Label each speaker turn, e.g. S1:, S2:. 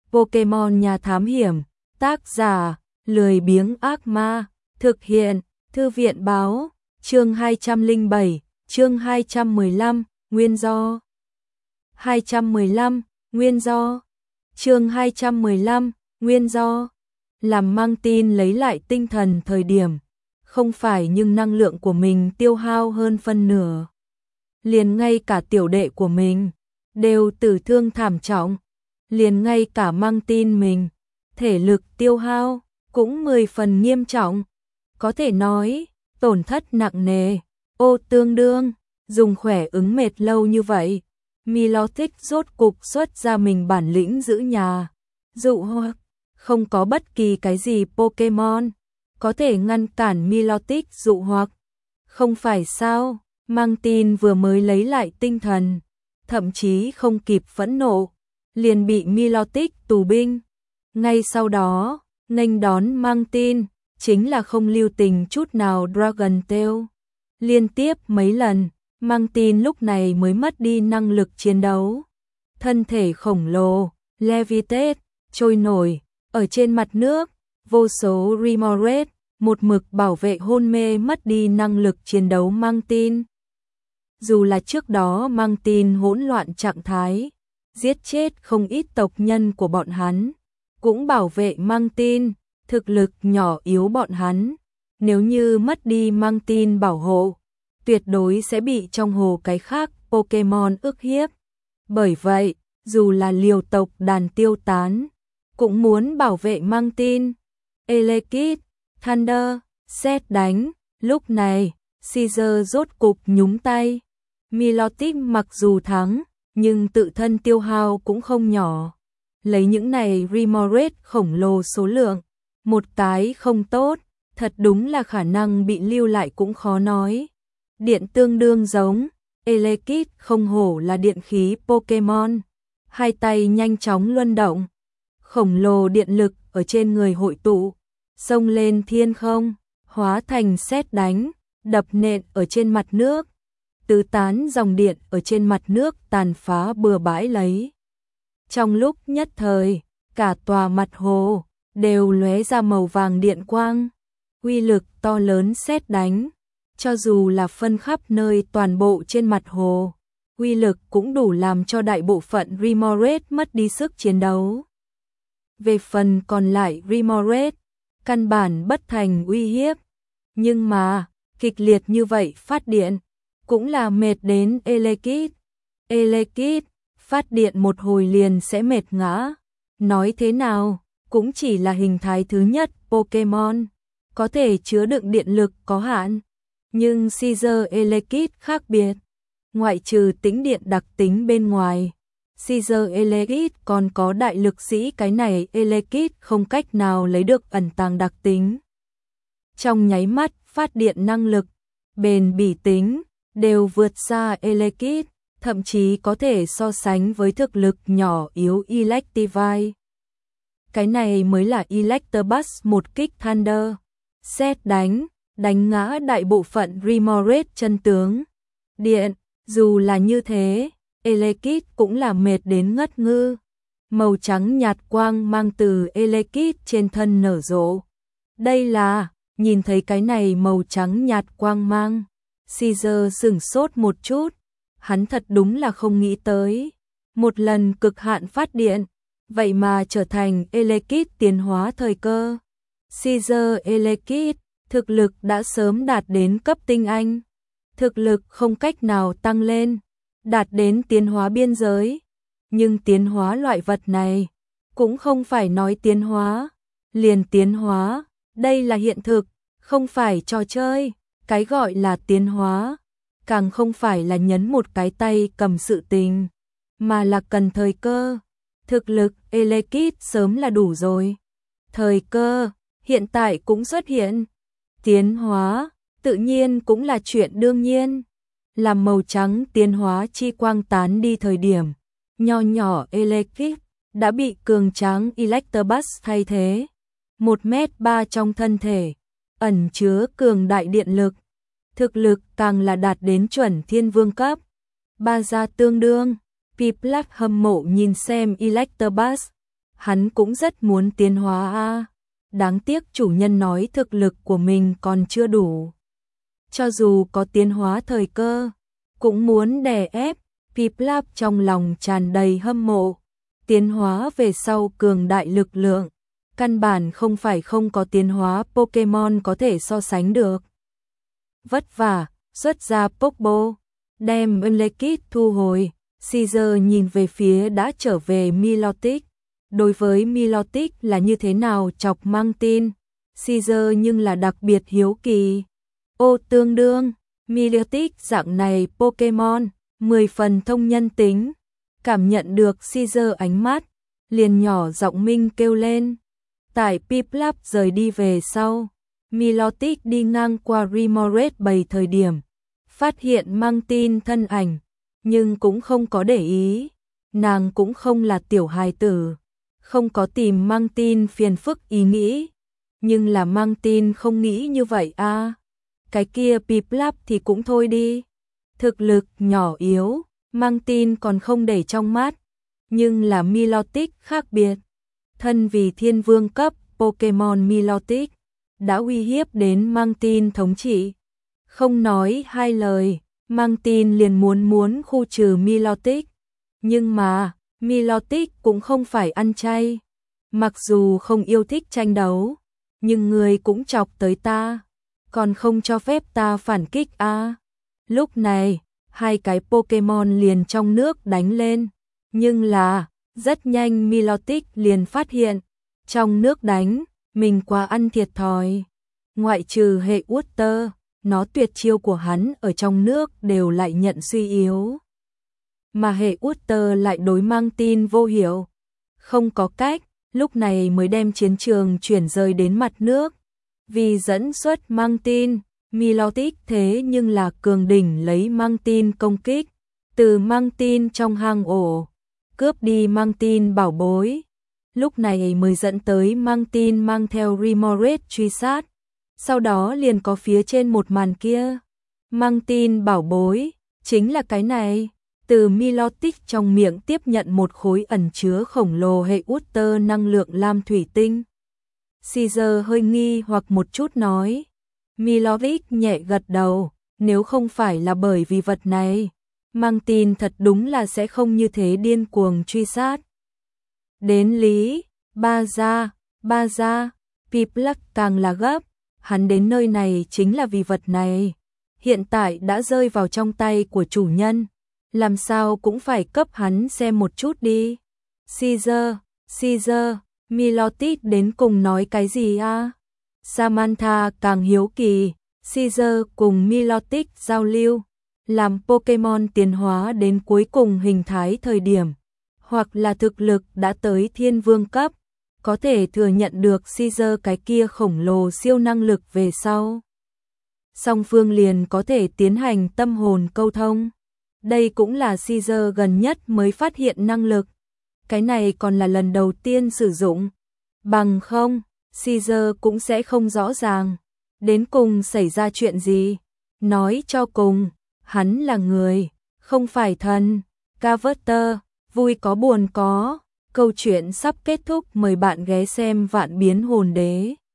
S1: Pokemon nhà thám hiểm, tác giả, lười biếng ác ma, thực hiện, thư viện báo, chương 207, chương 215, nguyên do. 215, nguyên do. Chương 215, nguyên do. Làm Mang Tin lấy lại tinh thần thời điểm, không phải nhưng năng lượng của mình tiêu hao hơn phân nửa. Liền ngay cả tiểu đệ của mình đều tử thương thảm trọng, liền ngay cả Mang Tin mình, thể lực tiêu hao cũng 10 phần nghiêm trọng, có thể nói tổn thất nặng nề. Tương đương dùng khỏe ứng mệt lâu như vậy, Milotic rốt cục xuất ra mình bản lĩnh giữ nhà, dụ hoặc không có bất kỳ cái gì Pokemon có thể ngăn cản Milotic dụ hoặc. Không phải sao? Mang Tin vừa mới lấy lại tinh thần, thậm chí không kịp phẫn nộ, liền bị Milotic tù binh. Ngay sau đó, nghênh đón Mang Tin chính là không lưu tình chút nào Dragon Tail. Liên tiếp mấy lần, Mang Tin lúc này mới mất đi năng lực chiến đấu. Thân thể khổng lồ, levitate, trôi nổi, ở trên mặt nước, vô số Remoraid, một mực bảo vệ hôn mê mất đi năng lực chiến đấu Mang Tin. Dù là trước đó Mang Tin hỗn loạn trạng thái, giết chết không ít tộc nhân của bọn hắn, cũng bảo vệ Mang Tin, thực lực nhỏ yếu bọn hắn. Nếu như mất đi Mang Tin bảo hộ, tuyệt đối sẽ bị trong hồ cái khác Pokemon ức hiếp. Bởi vậy, dù là liều tộc đàn tiêu tán, cũng muốn bảo vệ Mang Tin. Elekid, Thunder, sét đánh, lúc này, Caesar rốt cục nhúng tay. Milotic mặc dù thắng, nhưng tự thân tiêu hao cũng không nhỏ. Lấy những này Remoraid khổng lồ số lượng, một cái không tốt, thật đúng là khả năng bị lưu lại cũng khó nói. Điện tương đương giống, Elekid không hổ là điện khí Pokemon. Hai tay nhanh chóng luân động, khổng lồ điện lực ở trên người hội tụ, xông lên thiên không, hóa thành sét đánh, đập nện ở trên mặt nước. Tứ tán dòng điện ở trên mặt nước tàn phá bừa bãi lấy. Trong lúc nhất thời, cả tòa mặt hồ đều lóe ra màu vàng điện quang. Uy lực to lớn sét đánh, cho dù là phân khắp nơi toàn bộ trên mặt hồ, uy lực cũng đủ làm cho đại bộ phận Remoraid mất đi sức chiến đấu. Về phần còn lại Remoraid, căn bản bất thành uy hiếp. Nhưng mà, kịch liệt như vậy phát điện, cũng là mệt đến Elekid. Elekid, phát điện một hồi liền sẽ mệt ngã. Nói thế nào, cũng chỉ là hình thái thứ nhất Pokemon, có thể chứa đựng điện lực có hạn. Nhưng Caesar Elekid khác biệt. Ngoại trừ tĩnh điện đặc tính bên ngoài, Caesar Elekid còn có đại lực sĩ, cái này Elekid không cách nào lấy được ẩn tàng đặc tính. Trong nháy mắt phát điện năng lực, bền bỉ tính, đều vượt xa Elekid, thậm chí có thể so sánh với thực lực nhỏ yếu Electivire. Cái này mới là Electabuzz một kích Thunder, sét đánh, đánh ngã đại bộ phận Remoraid chân tướng. Điện, dù là như thế, Elekid cũng là mệt đến ngất ngư. Màu trắng nhạt quang mang từ Elekid trên thân nở rộ. Đây là, nhìn thấy cái này màu trắng nhạt quang mang, Caesar sửng sốt một chút, hắn thật đúng là không nghĩ tới. Một lần cực hạn phát điện, vậy mà trở thành Elekid tiến hóa thời cơ. Caesar Elekid, thực lực đã sớm đạt đến cấp tinh anh. Thực lực không cách nào tăng lên, đạt đến tiến hóa biên giới. Nhưng tiến hóa loại vật này, cũng không phải nói tiến hóa, liền tiến hóa, đây là hiện thực, không phải trò chơi. Cái gọi là tiến hóa, càng không phải là nhấn một cái tay cầm sự tình, mà là cần thời cơ. Thực lực Elekid sớm là đủ rồi. Thời cơ, hiện tại cũng xuất hiện. Tiến hóa, tự nhiên cũng là chuyện đương nhiên. Làm màu trắng tiến hóa chi quang tán đi thời điểm, nho nhỏ Elekid đã bị cường tráng Electabuzz thay thế. 1m3 trong thân thể, ẩn chứa cường đại điện lực. Thực lực càng là đạt đến chuẩn thiên vương cấp. Ba gia tương đương, Piplak hâm mộ nhìn xem Electabuzz. hắn cũng rất muốn tiến hóa a. Đáng tiếc chủ nhân nói thực lực của mình còn chưa đủ. Cho dù có tiến hóa thời cơ, cũng muốn đè ép. Piplup trong lòng tràn đầy hâm mộ. Tiến hóa về sau cường đại lực lượng, căn bản không phải không có tiến hóa Pokemon có thể so sánh được. Vất vả, xuất ra Pokeball, đem Elekid thu hồi. Caesar nhìn về phía đã trở về Milotic. Đối với Milotic là như thế nào chọc mang tin, Caesar nhưng là đặc biệt hiếu kỳ. Ô tương đương, Milotic dạng này Pokemon, 10 phần thông nhân tính. Cảm nhận được Caesar ánh mắt, liền nhỏ giọng minh kêu lên. Tại Piplup rời đi về sau, Milotic đi ngang qua Remoraid bầy thời điểm, phát hiện mang tin thân ảnh, nhưng cũng không có để ý. Nàng cũng không là tiểu hài tử, không có tìm mang tin phiền phức ý nghĩ. Nhưng là mang tin không nghĩ như vậy a. Cái kia Piplup thì cũng thôi đi. Thực lực nhỏ yếu, mang tin còn không để trong mắt. Nhưng là Milotic khác biệt. Thân vì thiên vương cấp Pokemon Milotic, đã uy hiếp đến mang tin thống trị. Không nói hai lời, mang tin liền muốn khu trừ Milotic. Nhưng mà, Milotic cũng không phải ăn chay. Mặc dù không yêu thích tranh đấu, nhưng người cũng chọc tới ta, còn không cho phép ta phản kích a. Lúc này, hai cái Pokemon liền trong nước đánh lên. Nhưng là, rất nhanh Milotic liền phát hiện, trong nước đánh, mình quá ăn thiệt thòi. Ngoại trừ hệ Water, nó tuyệt chiêu của hắn ở trong nước đều lại nhận suy yếu. Mà hệ Water lại đối mang tin vô hiệu. Không có cách, lúc này mới đem chiến trường chuyển rời đến mặt nước. Vì dẫn xuất mang tin, Milotic thế nhưng là cường đỉnh lấy mang tin công kích. Từ mang tin trong hang ổ, cướp đi mang tin bảo bối. Lúc này mới dẫn tới mang tin mang theo Remoraid truy sát. Sau đó liền có phía trên một màn kia. Mang tin bảo bối, chính là cái này. Từ Milotic trong miệng tiếp nhận một khối ẩn chứa khổng lồ hệ Water năng lượng lam thủy tinh. Caesar hơi nghi hoặc một chút nói. Milotic nhẹ gật đầu, nếu không phải là bởi vì vật này, mang tin thật đúng là sẽ không như thế điên cuồng truy sát. Đến lý, ba ra, Piplup càng là gấp, hắn đến nơi này chính là vì vật này. Hiện tại đã rơi vào trong tay của chủ nhân, làm sao cũng phải cấp hắn xem một chút đi. Caesar, Milotic đến cùng nói cái gì a? Samantha càng hiếu kỳ, Caesar cùng Milotic giao lưu, làm Pokemon tiến hóa đến cuối cùng hình thái thời điểm, hoặc là thực lực đã tới thiên vương cấp, có thể thừa nhận được Caesar cái kia khổng lồ siêu năng lực về sau. Song phương liền có thể tiến hành tâm hồn câu thông. Đây cũng là Caesar gần nhất mới phát hiện năng lực. Cái này còn là lần đầu tiên sử dụng. Bằng không, Caesar cũng sẽ không rõ ràng. Đến cùng xảy ra chuyện gì? Nói cho cùng, hắn là người, không phải thần. Carver, vui có buồn có. Câu chuyện sắp kết thúc, mời bạn ghé xem Vạn Biến Hồn Đế.